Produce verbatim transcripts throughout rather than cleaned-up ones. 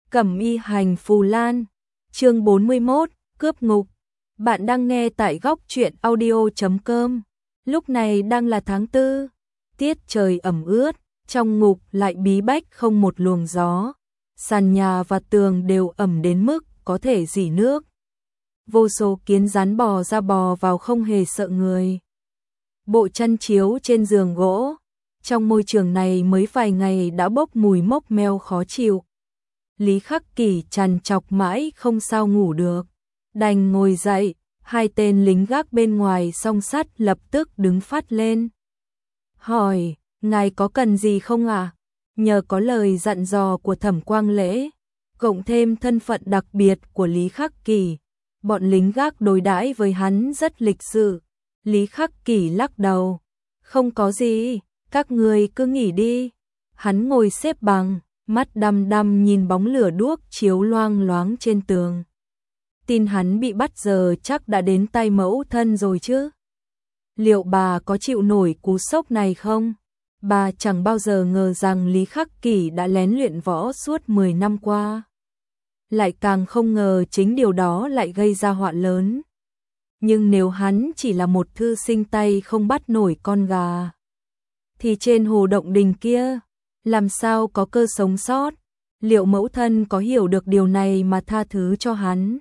Cẩm y hành phù lan, chương bốn mươi mốt, cướp ngục. Bạn đang nghe tại góc truyện audio chấm com. Lúc này đang là tháng tư, tiết trời ẩm ướt, trong ngục lại bí bách không một luồng gió. Sàn nhà và tường đều ẩm đến mức có thể rỉ nước. Vô số kiến rắn bò ra bò vào không hề sợ người. Bộ chăn chiếu trên giường gỗ, trong môi trường này mới vài ngày đã bốc mùi mốc meo khó chịu. Lý Khắc Kỳ trằn trọc mãi không sao ngủ được, đành ngồi dậy, hai tên lính gác bên ngoài song sắt lập tức đứng phát lên. Hỏi, ngài có cần gì không ạ? À? Nhờ có lời dặn dò của Thẩm Quang Lễ, cộng thêm thân phận đặc biệt của Lý Khắc Kỳ, bọn lính gác đối đãi với hắn rất lịch sự. Lý Khắc Kỳ lắc đầu, không có gì, các người cứ nghỉ đi. Hắn ngồi xếp bằng, mắt đăm đăm nhìn bóng lửa đuốc chiếu loang loáng trên tường. Tin hắn bị bắt giờ chắc đã đến tay mẫu thân rồi chứ. Liệu bà có chịu nổi cú sốc này không? Bà chẳng bao giờ ngờ rằng Lý Khắc Kỳ đã lén luyện võ suốt mười năm qua. Lại càng không ngờ chính điều đó lại gây ra họa lớn. Nhưng nếu hắn chỉ là một thư sinh tay không bắt nổi con gà, thì trên hồ động đình kia, làm sao có cơ sống sót? Liệu mẫu thân có hiểu được điều này mà tha thứ cho hắn?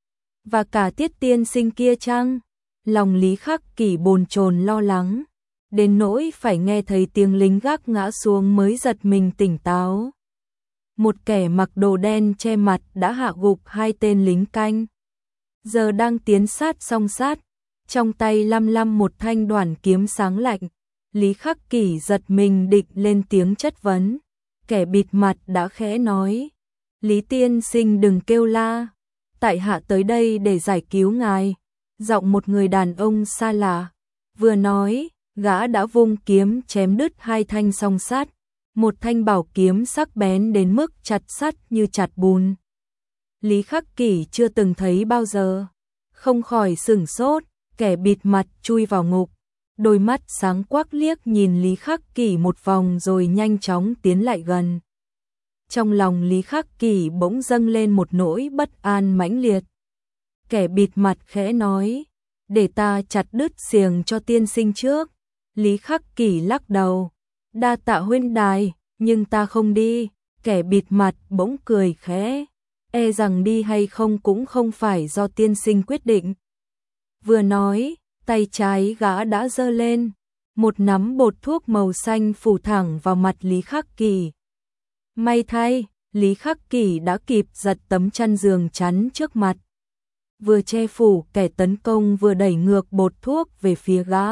Và cả Tiết tiên sinh kia chăng? Lòng Lý Khắc Kỳ bồn chồn lo lắng, đến nỗi phải nghe thấy tiếng lính gác ngã xuống mới giật mình tỉnh táo. Một kẻ mặc đồ đen che mặt đã hạ gục hai tên lính canh. Giờ đang tiến sát song sát, trong tay lăm lăm một thanh đoản kiếm sáng lạnh. Lý Khắc Kỳ giật mình định lên tiếng chất vấn. Kẻ bịt mặt đã khẽ nói, Lý tiên sinh đừng kêu la, tại hạ tới đây để giải cứu ngài. Giọng một người đàn ông xa lạ. Vừa nói, gã đã vung kiếm chém đứt hai thanh song sát. Một thanh bảo kiếm sắc bén đến mức chặt sắt như chặt bùn. Lý Khắc Kỳ chưa từng thấy bao giờ, không khỏi sửng sốt. Kẻ bịt mặt chui vào ngục, đôi mắt sáng quắc liếc nhìn Lý Khắc Kỳ một vòng rồi nhanh chóng tiến lại gần. Trong lòng Lý Khắc Kỳ bỗng dâng lên một nỗi bất an mãnh liệt. Kẻ bịt mặt khẽ nói, để ta chặt đứt xiềng cho tiên sinh trước. Lý Khắc Kỳ lắc đầu, đa tạ huynh đài, nhưng ta không đi. Kẻ bịt mặt bỗng cười khẽ, e rằng đi hay không cũng không phải do tiên sinh quyết định. Vừa nói, tay trái gã đã giơ lên, một nắm bột thuốc màu xanh phủ thẳng vào mặt Lý Khắc Kỳ. May thay, Lý Khắc Kỳ đã kịp giật tấm chăn giường chắn trước mặt. Vừa che phủ kẻ tấn công vừa đẩy ngược bột thuốc về phía gã.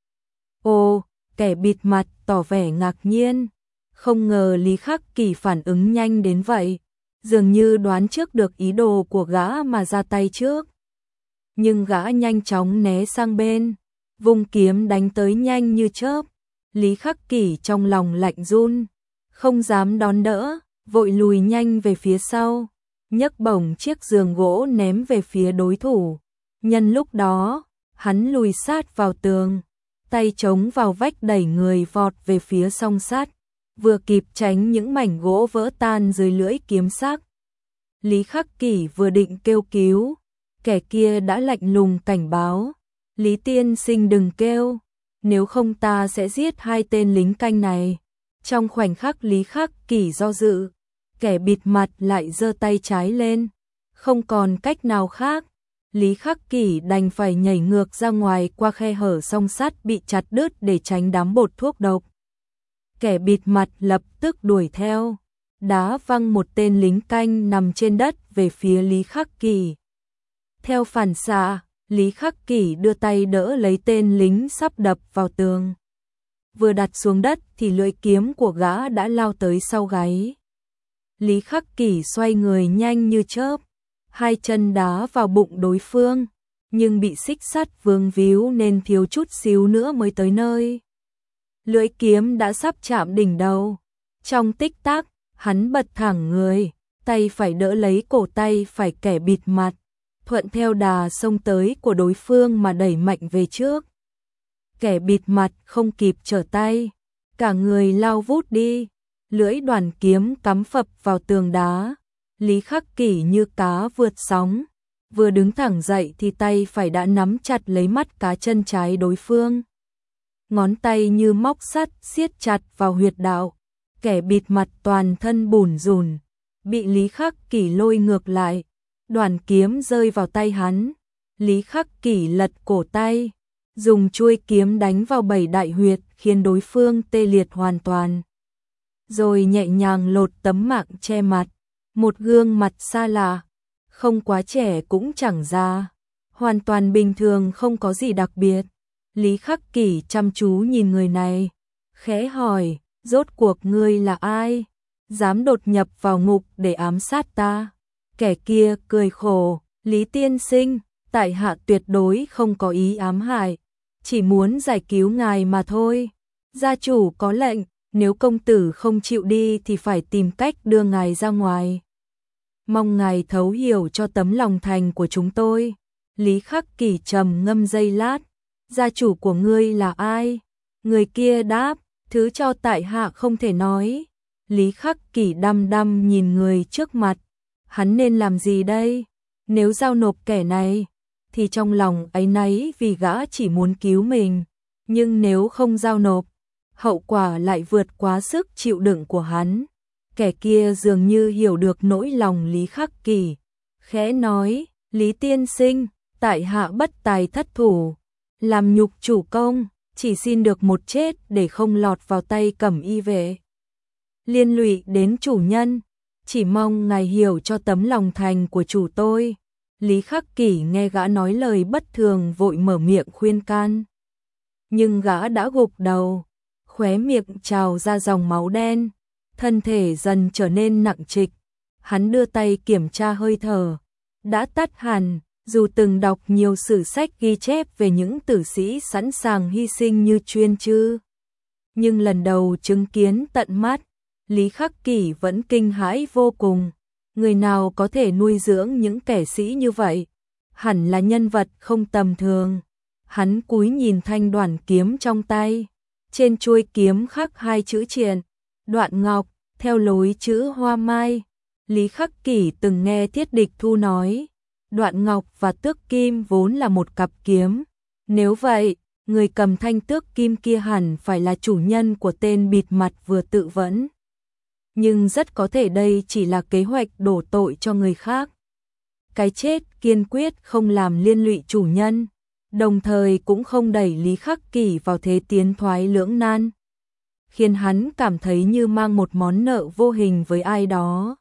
Ồ, kẻ bịt mặt tỏ vẻ ngạc nhiên, không ngờ Lý Khắc Kỳ phản ứng nhanh đến vậy, dường như đoán trước được ý đồ của gã mà ra tay trước. Nhưng gã nhanh chóng né sang bên, vung kiếm đánh tới nhanh như chớp. Lý Khắc Kỳ trong lòng lạnh run, không dám đón đỡ, vội lùi nhanh về phía sau, nhấc bổng chiếc giường gỗ ném về phía đối thủ. Nhân lúc đó, hắn lùi sát vào tường, tay chống vào vách đẩy người vọt về phía song sát, vừa kịp tránh những mảnh gỗ vỡ tan dưới lưỡi kiếm sắc. Lý Khắc Kỳ vừa định kêu cứu, kẻ kia đã lạnh lùng cảnh báo, Lý tiên sinh đừng kêu, nếu không ta sẽ giết hai tên lính canh này. Trong khoảnh khắc Lý Khắc Kỳ do dự, kẻ bịt mặt lại giơ tay trái lên, không còn cách nào khác. Lý Khắc Kỳ đành phải nhảy ngược ra ngoài qua khe hở song sắt bị chặt đứt để tránh đám bột thuốc độc. Kẻ bịt mặt lập tức đuổi theo, đá văng một tên lính canh nằm trên đất về phía Lý Khắc Kỳ. Theo phản xạ, Lý Khắc Kỳ đưa tay đỡ lấy tên lính sắp đập vào tường. Vừa đặt xuống đất thì lưỡi kiếm của gã đã lao tới sau gáy. Lý Khắc Kỳ xoay người nhanh như chớp, hai chân đá vào bụng đối phương, nhưng bị xích sắt vướng víu nên thiếu chút xíu nữa mới tới nơi. Lưỡi kiếm đã sắp chạm đỉnh đầu. Trong tích tắc, hắn bật thẳng người, tay phải đỡ lấy cổ tay phải kẻ bịt mặt, thuận theo đà xông tới của đối phương mà đẩy mạnh về trước. Kẻ bịt mặt không kịp trở tay, cả người lao vút đi, lưỡi đoản kiếm cắm phập vào tường đá, Lý Khắc Kỷ như cá vượt sóng, vừa đứng thẳng dậy thì tay phải đã nắm chặt lấy mắt cá chân trái đối phương. Ngón tay như móc sắt siết chặt vào huyệt đạo, kẻ bịt mặt toàn thân bủn rủn, bị Lý Khắc Kỷ lôi ngược lại, đoàn kiếm rơi vào tay hắn. Lý Khắc Kỷ lật cổ tay, dùng chuôi kiếm đánh vào bảy đại huyệt khiến đối phương tê liệt hoàn toàn. Rồi nhẹ nhàng lột tấm mạng che mặt, một gương mặt xa lạ, không quá trẻ cũng chẳng già, hoàn toàn bình thường không có gì đặc biệt. Lý Khắc Kỷ chăm chú nhìn người này, khẽ hỏi, rốt cuộc ngươi là ai? Dám đột nhập vào ngục để ám sát ta? Kẻ kia cười khổ, Lý tiên sinh, tại hạ tuyệt đối không có ý ám hại, chỉ muốn giải cứu ngài mà thôi. Gia chủ có lệnh, nếu công tử không chịu đi thì phải tìm cách đưa ngài ra ngoài. Mong ngài thấu hiểu cho tấm lòng thành của chúng tôi. Lý Khắc Kỷ trầm ngâm giây lát, gia chủ của ngươi là ai? Người kia đáp, thứ cho tại hạ không thể nói. Lý Khắc Kỷ đăm đăm nhìn người trước mặt, hắn nên làm gì đây? Nếu giao nộp kẻ này, thì trong lòng áy náy vì gã chỉ muốn cứu mình, nhưng nếu không giao nộp, hậu quả lại vượt quá sức chịu đựng của hắn. Kẻ kia dường như hiểu được nỗi lòng Lý Khắc Kỷ, khẽ nói, Lý tiên sinh, tại hạ bất tài thất thủ, làm nhục chủ công, chỉ xin được một chết để không lọt vào tay Cẩm Y vệ, liên lụy đến chủ nhân, chỉ mong ngài hiểu cho tấm lòng thành của chủ tôi. Lý Khắc Kỷ nghe gã nói lời bất thường vội mở miệng khuyên can, nhưng gã đã gục đầu, khóe miệng trào ra dòng máu đen, thân thể dần trở nên nặng trịch. Hắn đưa tay kiểm tra hơi thở, đã tắt hẳn. Dù từng đọc nhiều sử sách ghi chép về những tử sĩ sẵn sàng hy sinh như Chuyên Chư, nhưng lần đầu chứng kiến tận mắt, Lý Khắc Kỷ vẫn kinh hãi vô cùng. Người nào có thể nuôi dưỡng những kẻ sĩ như vậy? Hẳn là nhân vật không tầm thường. Hắn cúi nhìn thanh đoản kiếm trong tay, trên chuôi kiếm khắc hai chữ triện, Đoạn Ngọc, theo lối chữ hoa mai. Lý Khắc Kỷ từng nghe Thiết Địch Thu nói, Đoạn Ngọc và Tước Kim vốn là một cặp kiếm. Nếu vậy, người cầm thanh tước kim kia hẳn phải là chủ nhân của tên bịt mặt vừa tự vẫn. Nhưng rất có thể đây chỉ là kế hoạch đổ tội cho người khác. Cái chết kiên quyết không làm liên lụy chủ nhân, đồng thời cũng không đẩy Lý Khắc Kỷ vào thế tiến thoái lưỡng nan, khiến hắn cảm thấy như mang một món nợ vô hình với ai đó.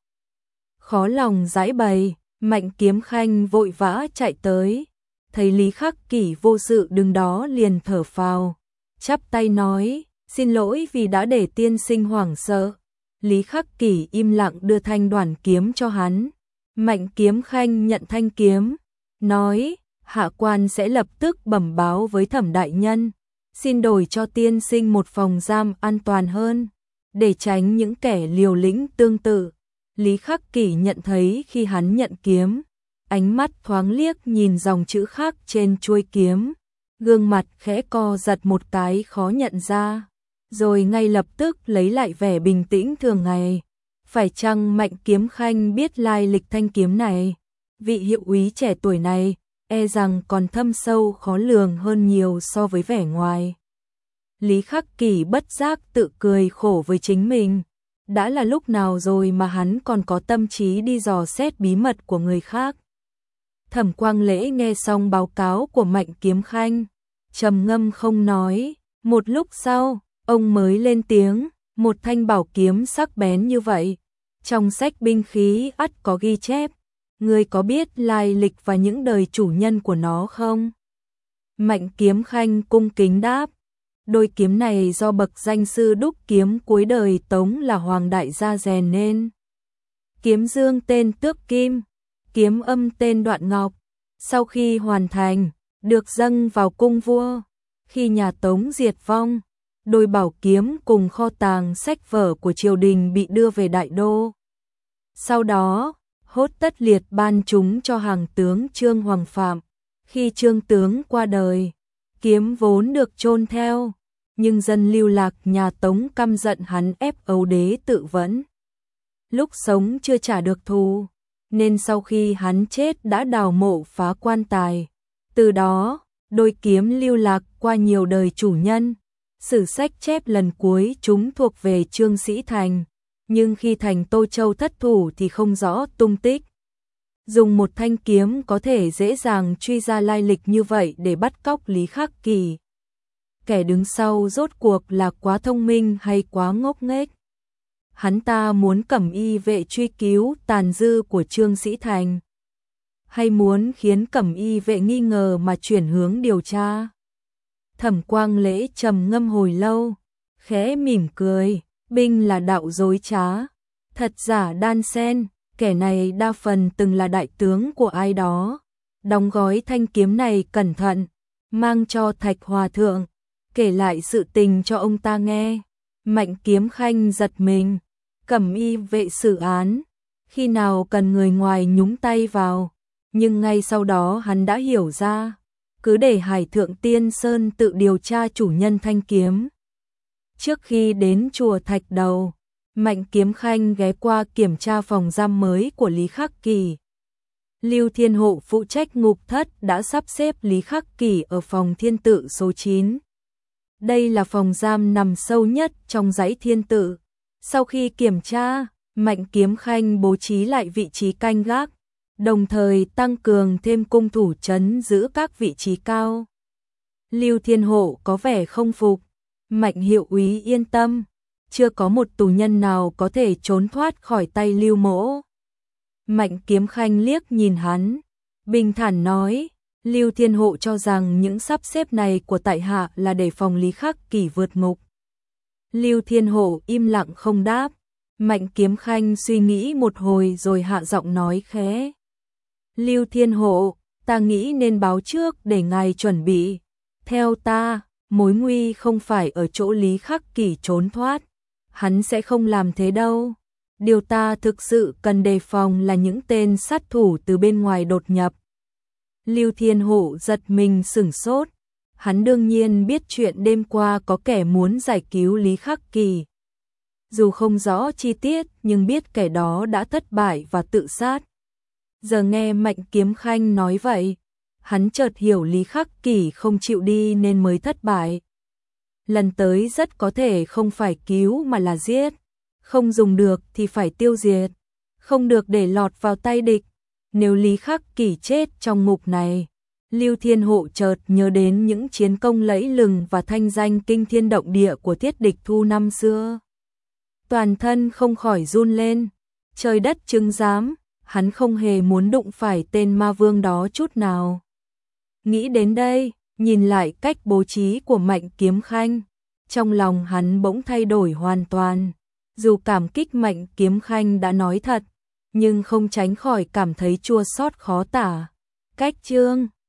Khó lòng giải bày, Mạnh Kiếm Khanh vội vã chạy tới, thấy Lý Khắc Kỷ vô sự đứng đó liền thở phào, chắp tay nói, xin lỗi vì đã để tiên sinh hoảng sợ. Lý Khắc Kỷ im lặng đưa thanh đoản kiếm cho hắn. Mạnh Kiếm Khanh nhận thanh kiếm, nói, hạ quan sẽ lập tức bẩm báo với Thẩm đại nhân, xin đổi cho tiên sinh một phòng giam an toàn hơn, để tránh những kẻ liều lĩnh tương tự. Lý Khắc Kỷ nhận thấy khi hắn nhận kiếm, ánh mắt thoáng liếc nhìn dòng chữ khác trên chuôi kiếm, gương mặt khẽ co giật một cái khó nhận ra, rồi ngay lập tức lấy lại vẻ bình tĩnh thường ngày. Phải chăng Mạnh Kiếm Khanh biết lai lịch thanh kiếm này? Vị hiệu úy trẻ tuổi này, e rằng còn thâm sâu khó lường hơn nhiều so với vẻ ngoài. Lý Khắc Kỷ bất giác tự cười khổ với chính mình. Đã là lúc nào rồi mà hắn còn có tâm trí đi dò xét bí mật của người khác. Thẩm Quang Lễ nghe xong báo cáo của Mạnh Kiếm Khanh, trầm ngâm không nói. Một lúc sau, ông mới lên tiếng, một thanh bảo kiếm sắc bén như vậy, trong sách binh khí ắt có ghi chép, ngươi có biết lai lịch và những đời chủ nhân của nó không? Mạnh Kiếm Khanh cung kính đáp, đôi kiếm này do bậc danh sư đúc kiếm cuối đời Tống là Hoàng đại gia rèn nên. Kiếm dương tên Tước Kim, kiếm âm tên Đoạn Ngọc, sau khi hoàn thành, được dâng vào cung vua. Khi nhà Tống diệt vong, đôi bảo kiếm cùng kho tàng sách vở của triều đình bị đưa về Đại Đô. Sau đó, Hốt Tất Liệt ban chúng cho hàng tướng Trương Hoàng Phạm. Khi Trương tướng qua đời, kiếm vốn được chôn theo, nhưng dân lưu lạc nhà Tống căm giận hắn ép ấu đế tự vẫn. lúc sống chưa trả được thù, nên sau khi hắn chết đã đào mộ phá quan tài. Từ đó, đôi kiếm lưu lạc qua nhiều đời chủ nhân. Sử sách chép lần cuối chúng thuộc về Trương Sĩ Thành, nhưng khi thành Tô Châu thất thủ thì không rõ tung tích. Dùng một thanh kiếm có thể dễ dàng truy ra lai lịch như vậy để bắt cóc Lý Khắc Kỳ. Kẻ đứng sau rốt cuộc là quá thông minh hay quá ngốc nghếch? Hắn ta muốn Cẩm Y vệ truy cứu tàn dư của Trương Sĩ Thành, hay muốn khiến Cẩm Y vệ nghi ngờ mà chuyển hướng điều tra? Thẩm Quang Lễ trầm ngâm hồi lâu, khẽ mỉm cười, binh là đạo dối trá, thật giả đan xen, kẻ này đa phần từng là đại tướng của ai đó. Đóng gói thanh kiếm này cẩn thận, mang cho Thạch Hòa Thượng, kể lại sự tình cho ông ta nghe. Mạnh Kiếm Khanh giật mình, Cẩm Y vệ xử án, khi nào cần người ngoài nhúng tay vào, nhưng ngay sau đó hắn đã hiểu ra, cứ để Hải Thượng Tiên Sơn tự điều tra chủ nhân thanh kiếm. Trước khi đến chùa Thạch Đầu, Mạnh Kiếm Khanh ghé qua kiểm tra phòng giam mới của Lý Khắc Kỳ. Lưu Thiên Hộ phụ trách ngục thất đã sắp xếp Lý Khắc Kỳ ở phòng thiên tự số chín. Đây là phòng giam nằm sâu nhất trong dãy thiên tự. Sau khi kiểm tra, Mạnh Kiếm Khanh bố trí lại vị trí canh gác, đồng thời tăng cường thêm cung thủ trấn giữ các vị trí cao. Lưu Thiên Hộ có vẻ không phục. Mạnh hiệu úy yên tâm, chưa có một tù nhân nào có thể trốn thoát khỏi tay Lưu Mỗ. Mạnh Kiếm Khanh liếc nhìn hắn, bình thản nói, Lưu Thiên Hộ cho rằng những sắp xếp này của tại hạ là để phòng Lý Khắc Kỳ vượt ngục. Lưu Thiên Hộ im lặng không đáp. Mạnh Kiếm Khanh suy nghĩ một hồi rồi hạ giọng nói khẽ. Lưu Thiên Hộ, ta nghĩ nên báo trước để ngài chuẩn bị. Theo ta, mối nguy không phải ở chỗ Lý Khắc Kỳ trốn thoát. Hắn sẽ không làm thế đâu. Điều ta thực sự cần đề phòng là những tên sát thủ từ bên ngoài đột nhập. Lưu Thiên Hộ giật mình sửng sốt. Hắn đương nhiên biết chuyện đêm qua có kẻ muốn giải cứu Lý Khắc Kỳ. Dù không rõ chi tiết nhưng biết kẻ đó đã thất bại và tự sát. Giờ nghe Mạnh Kiếm Khanh nói vậy, hắn chợt hiểu Lý Khắc Kỳ không chịu đi nên mới thất bại. Lần tới rất có thể không phải cứu mà là giết. Không dùng được thì phải tiêu diệt. Không được để lọt vào tay địch. Nếu Lý Khắc Kỳ chết trong ngục này, Lưu Thiên Hộ chợt nhớ đến những chiến công lẫy lừng và thanh danh kinh thiên động địa của Tiết Địch Thu năm xưa. Toàn thân không khỏi run lên. Trời đất chứng giám, hắn không hề muốn đụng phải tên ma vương đó chút nào. Nghĩ đến đây, nhìn lại cách bố trí của Mạnh Kiếm Khanh, trong lòng hắn bỗng thay đổi hoàn toàn. Dù cảm kích Mạnh Kiếm Khanh đã nói thật, nhưng không tránh khỏi cảm thấy chua xót khó tả. Cách chương